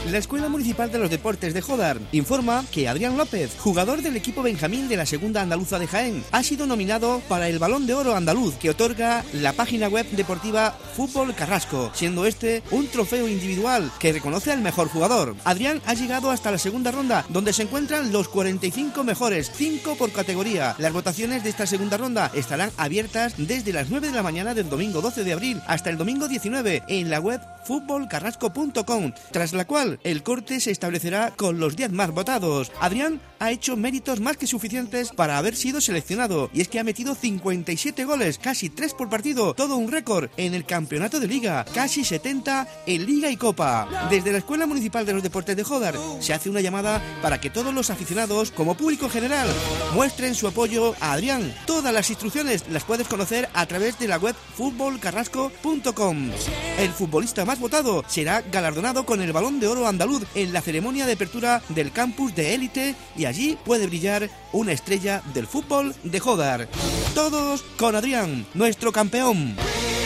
La Escuela Municipal de los Deportes de Jódar informa que Adrián López, jugador del equipo benjamín de la Segunda Andaluza de Jaén, ha sido nominado para el Balón de Oro andaluz que otorga la página web deportiva Fútbol Carrasco, siendo este un trofeo individual que reconoce al mejor jugador. Adrián ha llegado hasta la segunda ronda, donde se encuentran los 45 mejores, 5 por categoría. Las votaciones de esta segunda ronda estarán abiertas desde las 9 de la mañana del domingo 12 de abril hasta el domingo 19 en la web futbolcarrasco.com, tras la cual el corte se establecerá con los 10 más votados. Adrián ha hecho méritos más que suficientes para haber sido seleccionado, y es que ha metido 57 goles, casi 3 por partido, todo un récord en el campeonato de liga, casi 70 en liga y copa. Desde la Escuela Municipal de los Deportes de Jódar se hace una llamada para que todos los aficionados, como público en general, muestren su apoyo a Adrián. Todas las instrucciones las puedes conocer a través de la web futbolcarrasco.com. El futbolista más votado será galardonado con el Balón de Oro andaluz en la ceremonia de apertura del campus de élite, y allí puede brillar una estrella del fútbol de Jódar. Todos con Adrián, nuestro campeón.